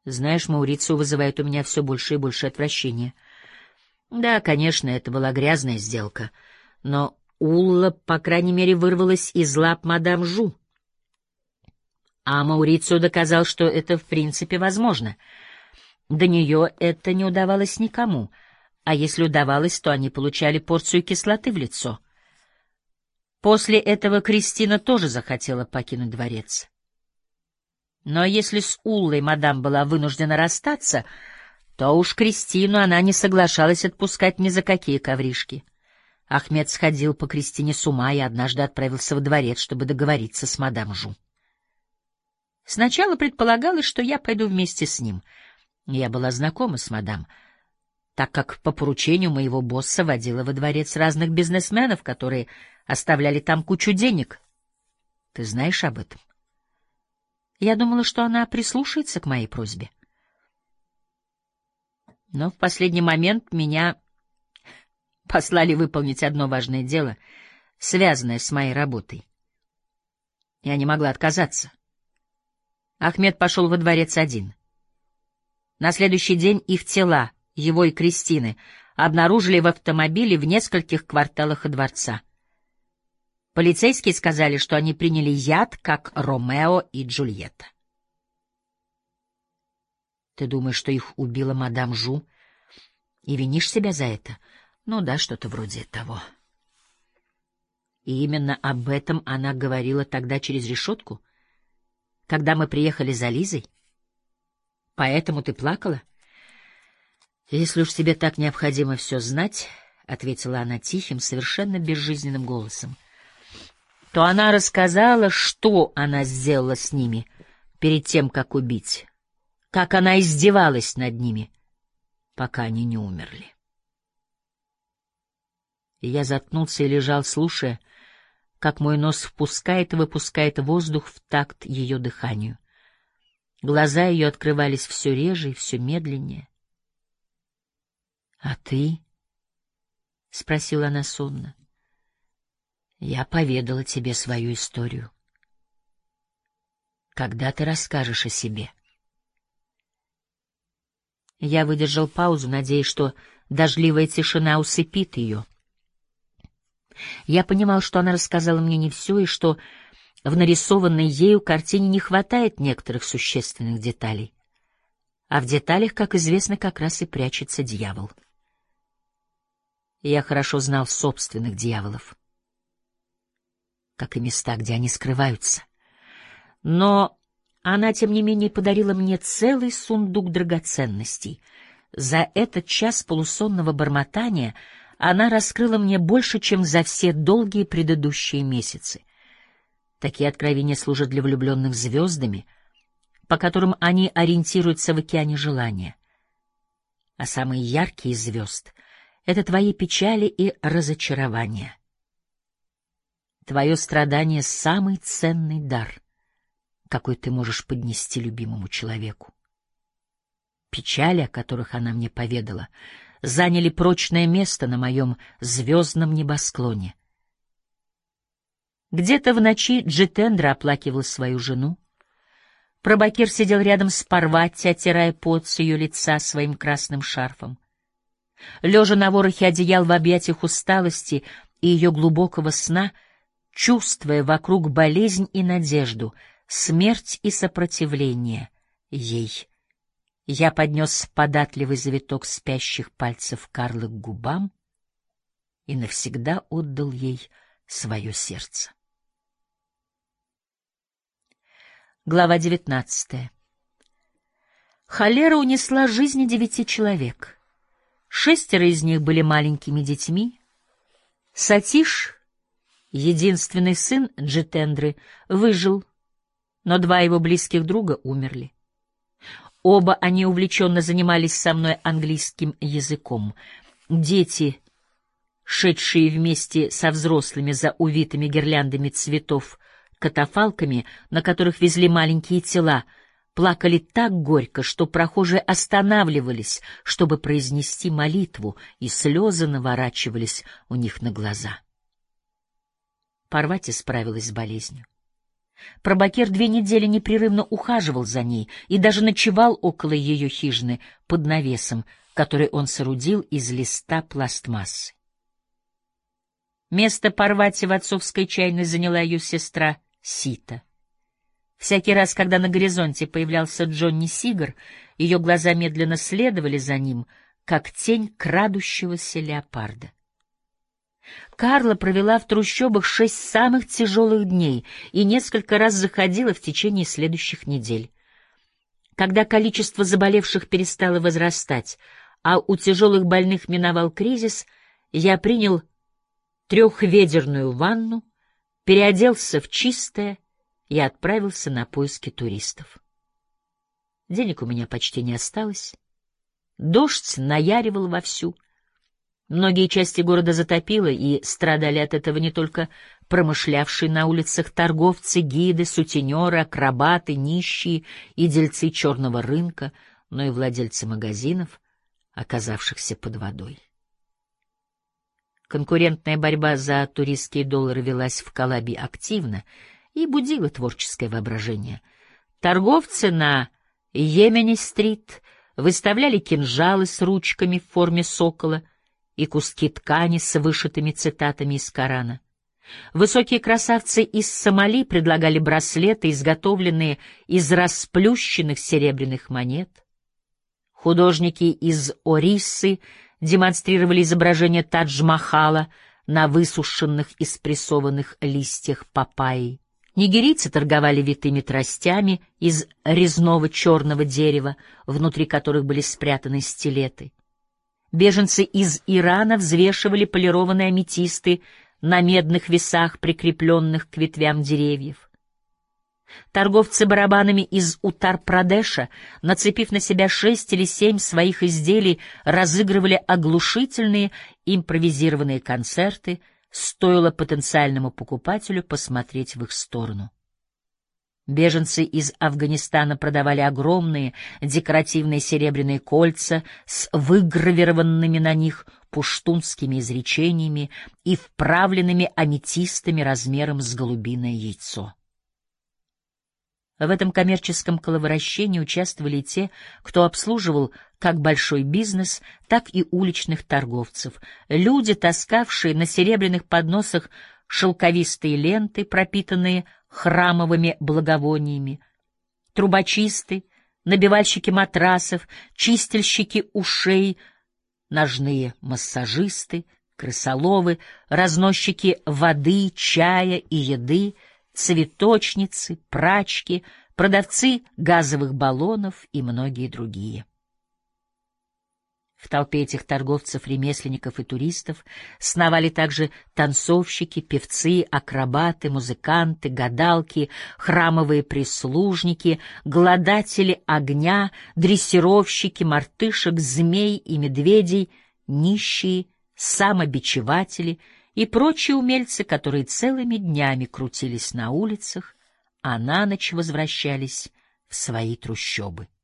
Знаешь, Маурицио вызывает у меня все больше и больше отвращения. Да, конечно, это была грязная сделка, но Улла, по крайней мере, вырвалась из лап мадам Жу. А Маурицио доказал, что это в принципе возможно. До нее это не удавалось никому, а если удавалось, то они получали порцию кислоты в лицо. После этого Кристина тоже захотела покинуть дворец. Но если с Уллой мадам была вынуждена расстаться, то уж Кристину она не соглашалась отпускать ни за какие ковришки. Ахмед сходил по Кристине с ума и однажды отправился во дворец, чтобы договориться с мадам Жу. Сначала предполагалось, что я пойду вместе с ним. Я была знакома с мадам, так как по поручению моего босса водила во дворец разных бизнесменов, которые оставляли там кучу денег. Ты знаешь об этом? Я думала, что она прислушается к моей просьбе. Но в последний момент меня послали выполнить одно важное дело, связанное с моей работой. Я не могла отказаться. Ахмед пошел во дворец один. На следующий день их тела, его и Кристины, обнаружили в автомобиле в нескольких кварталах от дворца. Полицейские сказали, что они приняли яд, как Ромео и Джульетта. Ты думаешь, что их убила мадам Жу, и винишь себя за это? Ну да, что-то вроде того. И именно об этом она говорила тогда через решетку, когда мы приехали за Лизой? Поэтому ты плакала? Если уж тебе так необходимо все знать, — ответила она тихим, совершенно безжизненным голосом, — то она рассказала, что она сделала с ними перед тем, как убить, как она издевалась над ними, пока они не умерли. И я заткнулся и лежал, слушая, как мой нос впускает и выпускает воздух в такт ее дыханию. Глаза ее открывались все реже и все медленнее. — А ты? — спросила она сонно. — Я поведала тебе свою историю. Когда ты расскажешь о себе? Я выдержал паузу, надеясь, что дождливая тишина усыпит ее. Я понимал, что она рассказала мне не все, и что в нарисованной ею картине не хватает некоторых существенных деталей. А в деталях, как известно, как раз и прячется дьявол. Я хорошо знал собственных дьяволов, как и места, где они скрываются. Но она, тем не менее, подарила мне целый сундук драгоценностей. За этот час полусонного бормотания она раскрыла мне больше, чем за все долгие предыдущие месяцы. Такие откровения служат для влюбленных звездами, по которым они ориентируются в океане желания. А самые яркие из звезд — это твои печали и разочарования. Твое страдание — самый ценный дар, какой ты можешь поднести любимому человеку. Печали, о которых она мне поведала, заняли прочное место на моем звездном небосклоне. Где-то в ночи Джитендра оплакивал свою жену. Прабакир сидел рядом с Парвати, оттирая пот с ее лица своим красным шарфом. Лежа на ворохе одеял в объятиях усталости и ее глубокого сна, чувствуя вокруг болезнь и надежду, смерть и сопротивление ей, я поднес податливый завиток спящих пальцев Карлы к губам и навсегда отдал ей свое сердце. Глава 19. Холера унесла жизни 9 человек. 6 из них были маленькими детьми. Сатиш, единственный сын Джитендры, выжил, но 2 его близких друга умерли. Оба они увлеченно занимались со мной английским языком. Дети, шедшие вместе со взрослыми за увитыми гирляндами цветов катафалками, на которых везли маленькие тела, плакали так горько, что прохожие останавливались, чтобы произнести молитву, и слезы наворачивались у них на глаза. Парвати справилась с болезнью. Пробакер 2 недели непрерывно ухаживал за ней и даже ночевал около ее хижины под навесом, который он соорудил из листа пластмассы. Место Парвати в отцовской чайной заняла ее сестра Сита. Всякий раз, когда на горизонте появлялся Джонни Сигар, ее глаза медленно следовали за ним, как тень крадущегося леопарда. Карла провела в трущобах 6 самых тяжелых дней и несколько раз заходила в течение следующих недель. Когда количество заболевших перестало возрастать, а у тяжелых больных миновал кризис, я принял 3-ведерную ванну, переоделся в чистое и отправился на поиски туристов. Денег у меня почти не осталось. Дождь наяривал вовсю. Многие части города затопило, и страдали от этого не только промышлявшие на улицах торговцы, гиды, сутенеры, акробаты, нищие и дельцы черного рынка, но и владельцы магазинов, оказавшихся под водой. Конкурентная борьба за туристские доллары велась в Калаби активно и будила творческое воображение. Торговцы на Йемени-стрит выставляли кинжалы с ручками в форме сокола и куски ткани с вышитыми цитатами из Корана. Высокие красавцы из Сомали предлагали браслеты, изготовленные из расплющенных серебряных монет. Художники из Ориссы демонстрировали изображение Тадж-Махала на высушенных и спрессованных листьях папайи. Нигерийцы торговали витыми тростями из резного черного дерева, внутри которых были спрятаны стилеты. Беженцы из Ирана взвешивали полированные аметисты на медных весах, прикрепленных к ветвям деревьев. Торговцы барабанами из Уттар-Прадеша, нацепив на себя 6 или 7 своих изделий, разыгрывали оглушительные импровизированные концерты, стоило потенциальному покупателю посмотреть в их сторону. Беженцы из Афганистана продавали огромные декоративные серебряные кольца с выгравированными на них пуштунскими изречениями и вправленными аметистами размером с голубиное яйцо. В этом коммерческом коловращении участвовали и те, кто обслуживал как большой бизнес, так и уличных торговцев, люди, таскавшие на серебряных подносах шелковистые ленты, пропитанные храмовыми благовониями, трубочисты, набивальщики матрасов, чистильщики ушей, ножные массажисты, крысоловы, разносчики воды, чая и еды, цветочницы, прачки, продавцы газовых баллонов и многие другие. В толпе этих торговцев, ремесленников и туристов сновали также танцовщики, певцы, акробаты, музыканты, гадалки, храмовые прислужники, глодатели огня, дрессировщики, мартышек, змей и медведей, нищие, самобичеватели и прочие умельцы, которые целыми днями крутились на улицах, а на ночь возвращались в свои трущобы.